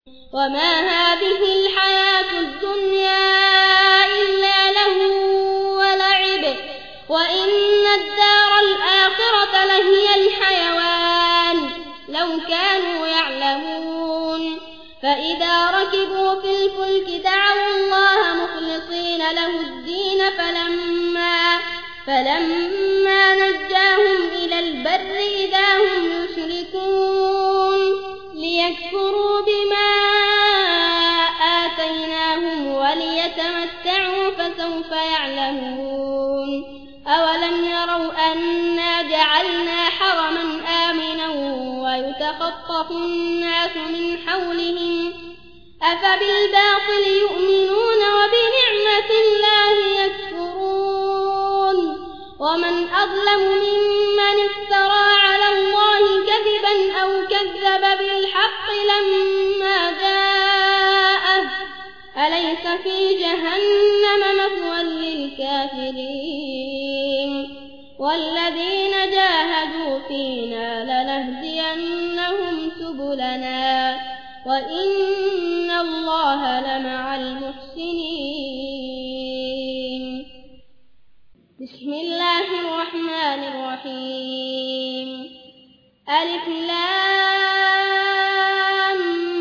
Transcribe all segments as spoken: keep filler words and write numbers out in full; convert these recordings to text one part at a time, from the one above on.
وما هذه الحياة الدنيا إلا له ولعب وإن الدار الآخرة لهي الحيوان لو كانوا يعلمون فإذا ركبوا في الفلك دعوا الله مخلصين له الدين فلما, فلما نجاهم إلى البر إذا هم يشركون ليكفروا بما آتيناهم وليتمتعوا فسوف يعلمون أولم يروا أنا جعلنا حرما آمنا ويتخطف الناس من حولهم أفبالباطل يؤمنون وبنعمة الله يكفرون ومن أظلم ممن افترى على الله كذبا أو كذب بالحق لما جاءه أليس في جهنم مثوى للكافرين والذين جاهدوا فينا لنهدينهم سبلنا وإن الله لمع المحسنين. بسم الله الرحمن الرحيم. ألف لام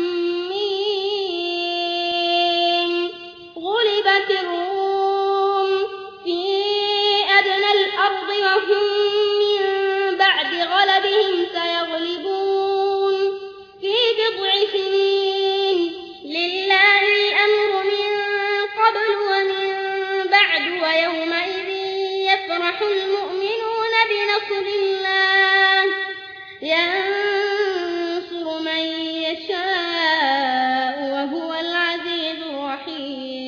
ميم. غلبت الروم في أدنى الأرض وهم من بعد غلبهم سيغلبون في بضع سنين لله الأمر من قبل ومن بعد ويومئذ يفرح المؤمنون بنصر الله ينصر من يشاء وهو العزيز الرحيم.